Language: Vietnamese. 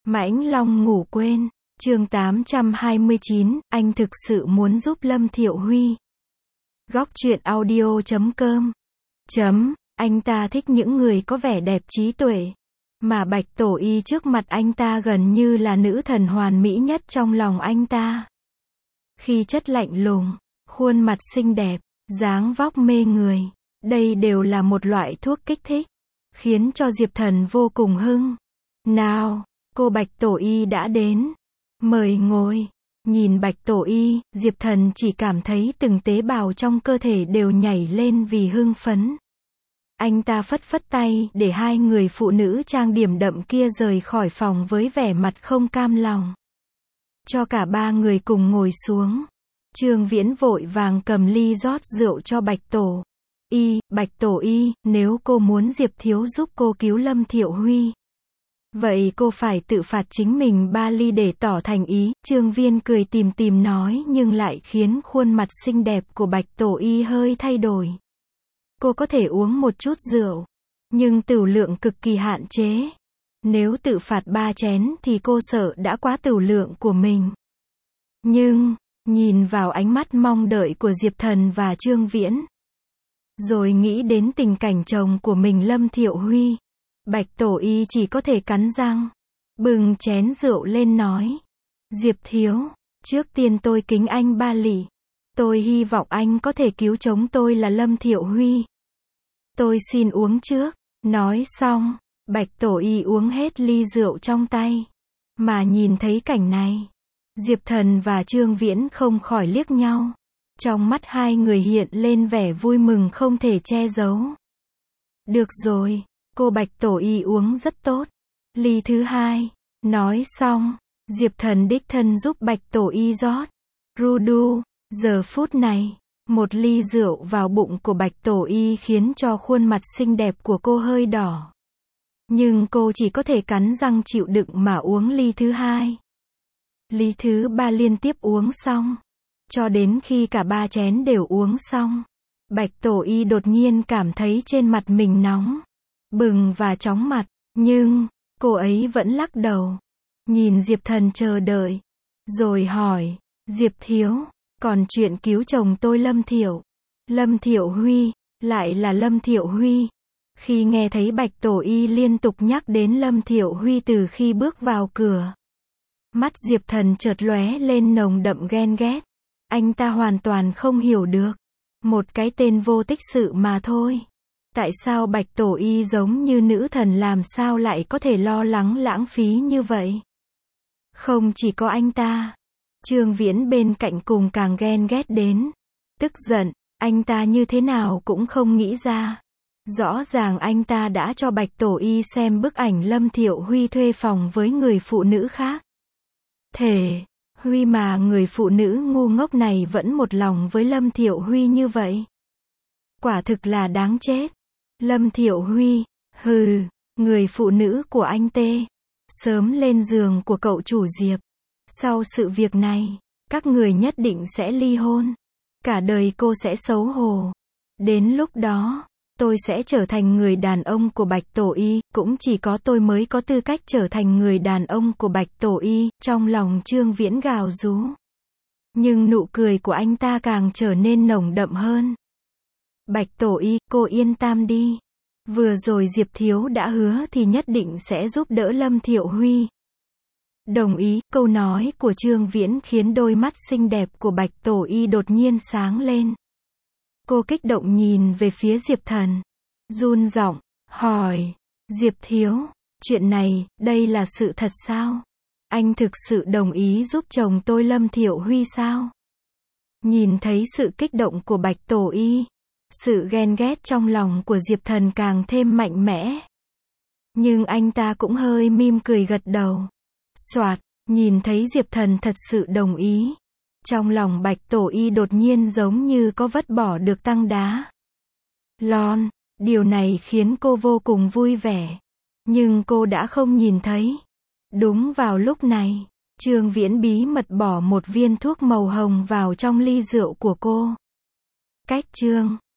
Mãnh Long ngủ quên. Chương 829, anh thực sự muốn giúp Lâm Thiệu Huy. Góc truyện audio.com. Anh ta thích những người có vẻ đẹp trí tuệ. Mà Bạch Tổ Y trước mặt anh ta gần như là nữ thần hoàn mỹ nhất trong lòng anh ta. Khí chất lạnh lùng, khuôn mặt xinh đẹp, dáng vóc mê người. Đây đều là một loại thuốc kích thích, khiến cho Diệp Thần vô cùng hưng. Nào, cô Bạch Tổ Y đã đến. Mời ngồi. Nhìn Bạch Tổ Y, Diệp Thần chỉ cảm thấy từng tế bào trong cơ thể đều nhảy lên vì hưng phấn. Anh ta phất phất tay để hai người phụ nữ trang điểm đậm kia rời khỏi phòng với vẻ mặt không cam lòng. Cho cả ba người cùng ngồi xuống. Trương Viễn vội vàng cầm ly rót rượu cho Bạch Tổ Y. Bạch Tổ Y, nếu cô muốn Diệp Thiếu giúp cô cứu Lâm Thiệu Huy, vậy cô phải tự phạt chính mình 3 ly để tỏ thành ý. Trương Viên cười tìm nói nhưng lại khiến khuôn mặt xinh đẹp của Bạch Tổ Y hơi thay đổi. Cô có thể uống một chút rượu, nhưng tửu lượng cực kỳ hạn chế. Nếu tự phạt 3 chén thì cô sợ đã quá tửu lượng của mình. Nhưng, nhìn vào ánh mắt mong đợi của Diệp Thần và Trương Viễn, rồi nghĩ đến tình cảnh chồng của mình Lâm Thiệu Huy, Bạch Tổ Y chỉ có thể cắn răng, bưng chén rượu lên nói. Diệp Thiếu, trước tiên tôi kính anh 3 ly. Tôi hy vọng anh có thể cứu chồng tôi là Lâm Thiệu Huy. Tôi xin uống trước. Nói xong, Bạch Tổ Y uống hết ly rượu trong tay. Mà nhìn thấy cảnh này, Diệp Thần và Trương Viễn không khỏi liếc nhau. Trong mắt hai người hiện lên vẻ vui mừng không thể che giấu. Được rồi, cô Bạch Tổ Y uống rất tốt. Ly thứ 2. Nói xong, Diệp Thần đích thân giúp Bạch Tổ Y rót. Rudu, giờ phút này, một ly rượu vào bụng của Bạch Tổ Y khiến cho khuôn mặt xinh đẹp của cô hơi đỏ. Nhưng cô chỉ có thể cắn răng chịu đựng mà uống ly thứ 2. Ly thứ 3 liên tiếp uống xong. Cho đến khi cả 3 chén đều uống xong, Bạch Tổ Y đột nhiên cảm thấy trên mặt mình nóng bừng và chóng mặt, nhưng cô ấy vẫn lắc đầu, nhìn Diệp Thần chờ đợi, rồi hỏi, Diệp Thiếu, còn chuyện cứu chồng tôi Lâm Thiệu Huy, lại là Lâm Thiệu Huy. Khi nghe thấy Bạch Tổ Y liên tục nhắc đến Lâm Thiệu Huy từ khi bước vào cửa, mắt Diệp Thần chợt lóe lên nồng đậm ghen ghét. Anh ta hoàn toàn không hiểu được. Một cái tên vô tích sự mà thôi. Tại sao Bạch Tổ Y giống như nữ thần làm sao lại có thể lo lắng lãng phí như vậy? Không chỉ có anh ta, Trương Viễn bên cạnh cùng càng ghen ghét đến. Tức giận, anh ta như thế nào cũng không nghĩ ra. Rõ ràng anh ta đã cho Bạch Tổ Y xem bức ảnh Lâm Thiệu Huy thuê phòng với người phụ nữ khác. Thể Huy mà người phụ nữ ngu ngốc này vẫn một lòng với Lâm Thiệu Huy như vậy. Quả thực là đáng chết. Lâm Thiệu Huy, hừ, người phụ nữ của anh tê, sớm lên giường của cậu chủ Diệp. Sau sự việc này, các người nhất định sẽ ly hôn. Cả đời cô sẽ xấu hổ. Đến lúc đó, tôi sẽ trở thành người đàn ông của Bạch Tổ Y, cũng chỉ có tôi mới có tư cách trở thành người đàn ông của Bạch Tổ Y, trong lòng Trương Viễn gào rú. Nhưng nụ cười của anh ta càng trở nên nồng đậm hơn. Bạch Tổ Y, cô yên tâm đi. Vừa rồi Diệp Thiếu đã hứa thì nhất định sẽ giúp đỡ Lâm Thiệu Huy. Đồng ý, câu nói của Trương Viễn khiến đôi mắt xinh đẹp của Bạch Tổ Y đột nhiên sáng lên. Cô kích động nhìn về phía Diệp Thần, run giọng, hỏi, Diệp Thiếu, chuyện này, đây là sự thật sao? Anh thực sự đồng ý giúp chồng tôi Lâm Thiệu Huy sao? Nhìn thấy sự kích động của Bạch Tổ Y, sự ghen ghét trong lòng của Diệp Thần càng thêm mạnh mẽ. Nhưng anh ta cũng hơi mỉm cười gật đầu. Soạt, nhìn thấy Diệp Thần thật sự đồng ý. Trong lòng Bạch Tổ Y đột nhiên giống như có vứt bỏ được tảng đá. Lon, điều này khiến cô vô cùng vui vẻ. Nhưng cô đã không nhìn thấy. Đúng vào lúc này, Trương Viễn bí mật bỏ một viên thuốc màu hồng vào trong ly rượu của cô. Cách chương